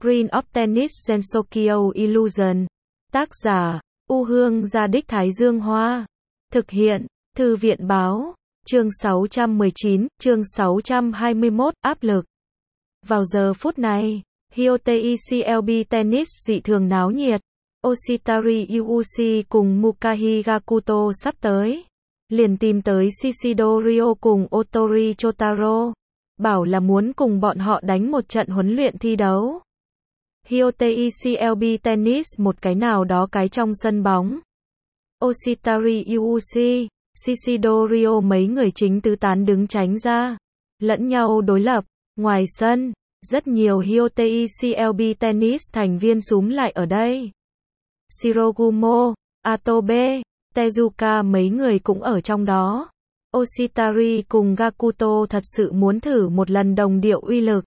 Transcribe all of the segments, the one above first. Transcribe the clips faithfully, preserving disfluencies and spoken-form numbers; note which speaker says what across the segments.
Speaker 1: Green of Tennis Gensokyo Illusion. Tác giả, U Hương Gia Đích Thái Dương Hoa. Thực hiện, Thư viện Báo. Chương sáu trăm mười chín, chương sáu trăm hai mươi mốt, áp lực. Vào giờ phút này, Hyotei xê lờ bê Tennis dị thường náo nhiệt. Oshitari Yuuchi cùng Mukahi Gakuto sắp tới. Liền tìm tới Shishido Ryo cùng Otori Chotaro. Bảo là muốn cùng bọn họ đánh một trận huấn luyện thi đấu. Hyotei xê lờ bê Tennis một cái nào đó cái trong sân bóng. Oshitari Yuuchi, Shishido Ryo mấy người chính tứ tán đứng tránh ra. Lẫn nhau đối lập. Ngoài sân, rất nhiều Hyotei xê lờ bê Tennis thành viên súm lại ở đây. Shirogumo, Atobe, Tezuka mấy người cũng ở trong đó. Oshitari cùng Gakuto thật sự muốn thử một lần đồng điệu uy lực.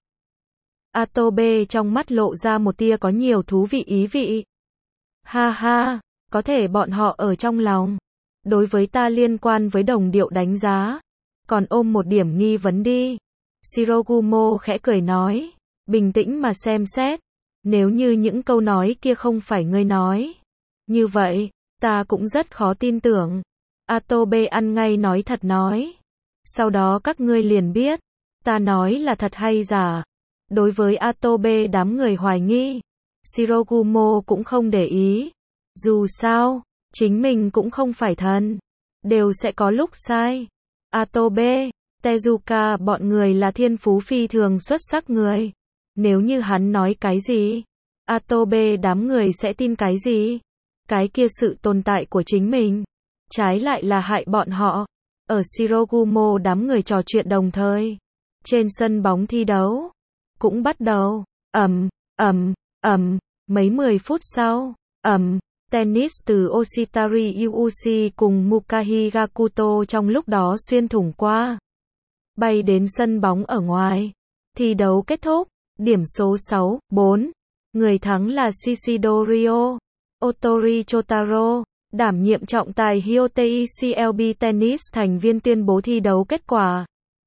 Speaker 1: Atobe trong mắt lộ ra một tia có nhiều thú vị ý vị. Ha ha, có thể bọn họ ở trong lòng. Đối với ta liên quan với đồng điệu đánh giá. Còn ôm một điểm nghi vấn đi. Shirogumo khẽ cười nói. Bình tĩnh mà xem xét. Nếu như những câu nói kia không phải ngươi nói. Như vậy, ta cũng rất khó tin tưởng. Atobe ăn ngay nói thật nói. Sau đó các ngươi liền biết. Ta nói là thật hay giả. Đối với Atobe đám người hoài nghi. Shirogumo cũng không để ý. Dù sao, chính mình cũng không phải thần. Đều sẽ có lúc sai. Atobe, Tezuka bọn người là thiên phú phi thường xuất sắc người. Nếu như hắn nói cái gì, Atobe đám người sẽ tin cái gì? Cái kia sự tồn tại của chính mình. Trái lại là hại bọn họ. Ở Shirogumo đám người trò chuyện đồng thời. Trên sân bóng thi đấu. Cũng bắt đầu. Ầm, ầm, ầm. Mấy mười phút sau. Ầm. Tennis từ Oshitari Yuuchi cùng Mukahi Gakuto trong lúc đó xuyên thủng qua. Bay đến sân bóng ở ngoài. Thi đấu kết thúc. Điểm số sáu, bốn. Người thắng là Shishido Ryo. Otori Chotaro, đảm nhiệm trọng tài Hyotei xê lờ bê Tennis thành viên tuyên bố thi đấu kết quả.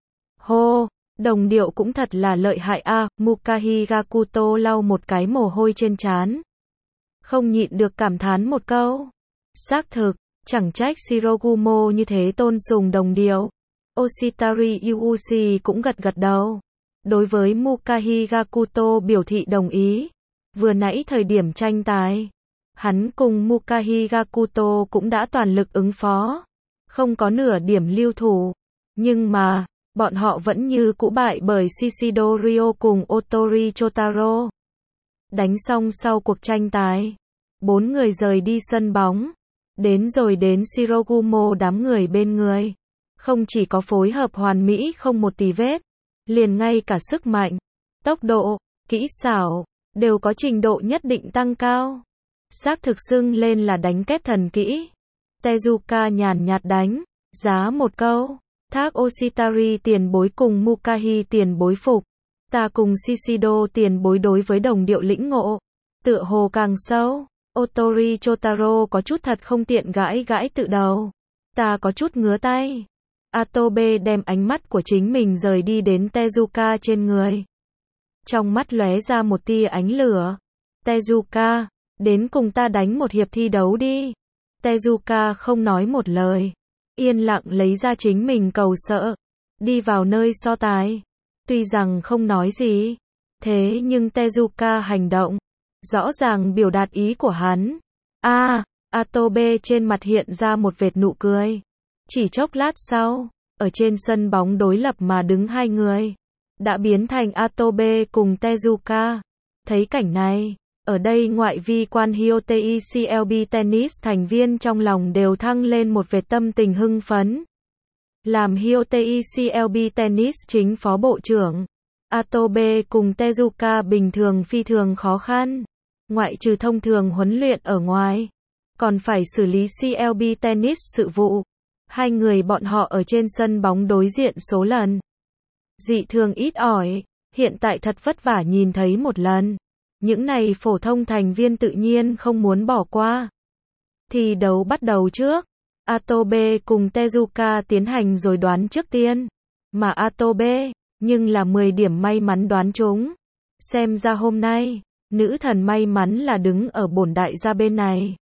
Speaker 1: Hô, đồng điệu cũng thật là lợi hại a. À, Mukahi Gakuto lau một cái mồ hôi trên trán. Không nhịn được cảm thán một câu. Xác thực, chẳng trách Shirogumo như thế tôn sùng đồng điệu. Oshitari Yuuchi cũng gật gật đầu. Đối với Mukahi Gakuto biểu thị đồng ý. Vừa nãy thời điểm tranh tài, hắn cùng Mukahi Gakuto cũng đã toàn lực ứng phó. Không có nửa điểm lưu thủ. Nhưng mà, bọn họ vẫn như cũ bại bởi Shishido Ryo cùng Otori Chotaro. Đánh xong sau cuộc tranh tài, bốn người rời đi sân bóng. Đến rồi đến Shirogumo đám người bên người. Không chỉ có phối hợp hoàn mỹ không một tì vết. Liền ngay cả sức mạnh, tốc độ, kỹ xảo, đều có trình độ nhất định tăng cao. Xác thực xưng lên là đánh kép thần kỹ. Tezuka nhàn nhạt đánh, giá một câu. Thác Oshitari tiền bối cùng Mukahi tiền bối phục. Ta cùng Shishido tiền bối đối với đồng điệu lĩnh ngộ. Tựa hồ càng sâu. Otori Chotaro có chút thật không tiện gãi gãi tự đầu. Ta có chút ngứa tay. Atobe đem ánh mắt của chính mình rời đi đến Tezuka trên người. Trong mắt lóe ra một tia ánh lửa. Tezuka, đến cùng ta đánh một hiệp thi đấu đi. Tezuka không nói một lời. Yên lặng lấy ra chính mình cầu sợ. Đi vào nơi so tài. Tuy rằng không nói gì. Thế nhưng Tezuka hành động. Rõ ràng biểu đạt ý của hắn. A, à, Atobe trên mặt hiện ra một vệt nụ cười. Chỉ chốc lát sau, ở trên sân bóng đối lập mà đứng hai người. Đã biến thành Atobe cùng Tezuka. Thấy cảnh này, ở đây ngoại vi quan Hyotei xê lờ bê Tennis thành viên trong lòng đều thăng lên một vệt tâm tình hưng phấn. Làm Hyotei xê lờ bê Tennis chính phó bộ trưởng, Atobe cùng Tezuka bình thường phi thường khó khăn. Ngoại trừ thông thường huấn luyện ở ngoài, còn phải xử lý xê lờ bê Tennis sự vụ. Hai người bọn họ ở trên sân bóng đối diện số lần. Dị thường ít ỏi, hiện tại thật vất vả nhìn thấy một lần. Những này phổ thông thành viên tự nhiên không muốn bỏ qua. Thi đấu bắt đầu trước. Atobe cùng Tezuka tiến hành rồi đoán trước tiên. Mà Atobe, nhưng là mười điểm may mắn đoán trúng. Xem ra hôm nay, Nữ thần may mắn là đứng ở bổn đại gia bên này.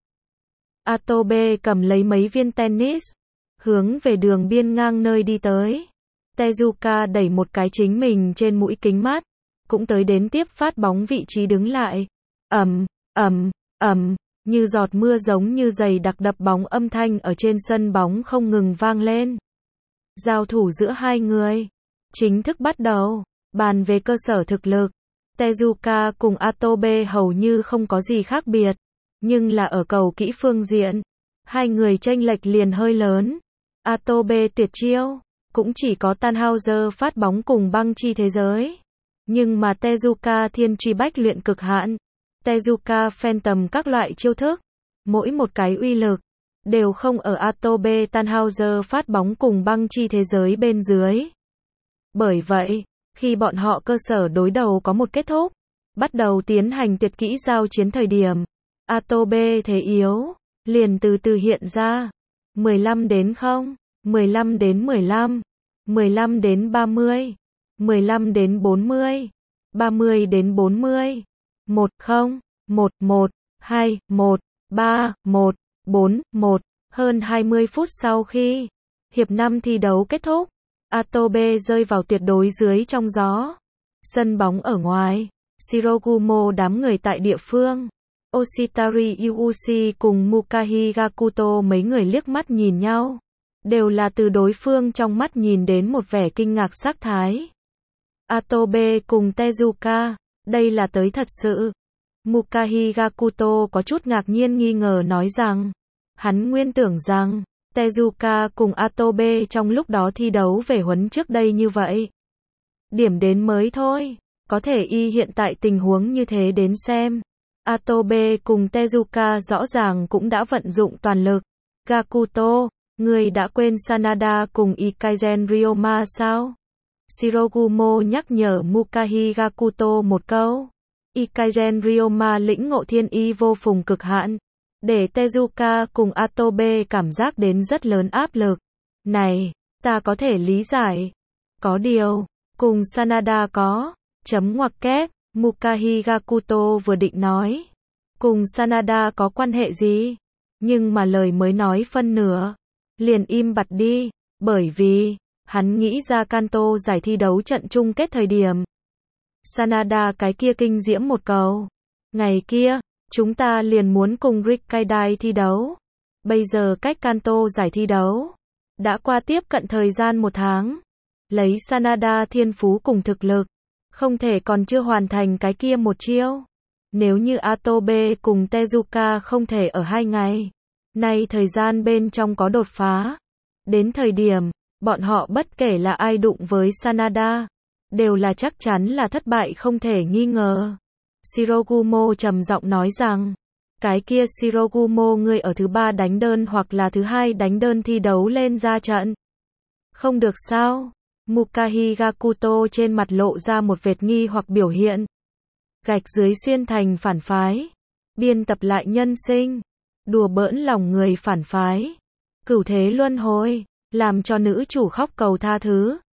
Speaker 1: Atobe cầm lấy mấy viên tennis, hướng về đường biên ngang nơi đi tới. Tezuka đẩy một cái chính mình trên mũi kính mát, cũng tới đến tiếp phát bóng vị trí đứng lại. Ầm, ầm, ầm, như giọt mưa giống như dày đặc đập bóng âm thanh ở trên sân bóng không ngừng vang lên. Giao thủ giữa hai người chính thức bắt đầu. Bàn về cơ sở thực lực, Tezuka cùng Atobe hầu như không có gì khác biệt, nhưng là ở cầu kỹ phương diện, hai người chênh lệch liền hơi lớn. Atobe tuyệt chiêu, cũng chỉ có Tannhauser phát bóng cùng băng chi thế giới. Nhưng mà Tezuka thiên truy bách luyện cực hạn, Tezuka phantom các loại chiêu thức, mỗi một cái uy lực, đều không ở Atobe Tannhauser phát bóng cùng băng chi thế giới bên dưới. Bởi vậy, khi bọn họ cơ sở đối đầu có một kết thúc, bắt đầu tiến hành tuyệt kỹ giao chiến thời điểm, Atobe thế yếu, liền từ từ hiện ra. mười lăm đến không, mười lăm đến mười lăm, mười lăm đến ba mươi, mười lăm đến bốn mươi, ba mươi đến bốn mươi, một không, một một, hai một, ba một, bốn một. Hơn hai mươi phút sau khi hiệp năm thi đấu kết thúc, Atobe rơi vào tuyệt đối dưới trong gió. Sân bóng ở ngoài, Shirogumo đám người tại địa phương, Oshitari Yuuchi cùng Mukahi Gakuto mấy người liếc mắt nhìn nhau, đều là từ đối phương trong mắt nhìn đến một vẻ kinh ngạc sắc thái. Atobe cùng Tezuka, đây là tới thật sự. Mukahi Gakuto có chút ngạc nhiên nghi ngờ nói rằng, hắn nguyên tưởng rằng Tezuka cùng Atobe trong lúc đó thi đấu về huấn trước đây như vậy. Điểm đến mới thôi, có thể y hiện tại tình huống như thế đến xem. Atobe cùng Tezuka rõ ràng cũng đã vận dụng toàn lực. Gakuto, người đã quên Sanada cùng Ikaizen Ryoma sao? Shirogumo nhắc nhở Mukahi Gakuto một câu. Ikaizen Ryoma lĩnh ngộ thiên y vô phùng cực hạn, để Tezuka cùng Atobe cảm giác đến rất lớn áp lực. Này, ta có thể lý giải. Có điều, cùng Sanada có, chấm ngoặc kép, Mukahi Gakuto vừa định nói. Cùng Sanada có quan hệ gì? Nhưng mà lời mới nói phân nửa, liền im bặt đi, bởi vì, hắn nghĩ ra Kanto giải thi đấu trận chung kết thời điểm. Sanada cái kia kinh diễm một câu. Ngày kia, chúng ta liền muốn cùng Rikkaidai thi đấu. Bây giờ cách Kanto giải thi đấu đã qua tiếp cận thời gian một tháng. Lấy Sanada thiên phú cùng thực lực, không thể còn chưa hoàn thành cái kia một chiêu. Nếu như Atobe cùng Tezuka không thể ở hai ngày nay thời gian bên trong có đột phá, đến thời điểm bọn họ bất kể là ai đụng với Sanada, đều là chắc chắn là thất bại không thể nghi ngờ. Shirogumo trầm giọng nói rằng, cái kia Shirogumo ngươi ở thứ ba đánh đơn hoặc là thứ hai đánh đơn thi đấu lên ra trận. Không được sao? Mukahi Gakuto trên mặt lộ ra một vệt nghi hoặc biểu hiện. Gạch dưới xuyên thành phản phái. Biên tập lại nhân sinh. Đùa bỡn lòng người phản phái. Cửu thế luân hồi. Làm cho nữ chủ khóc cầu tha thứ.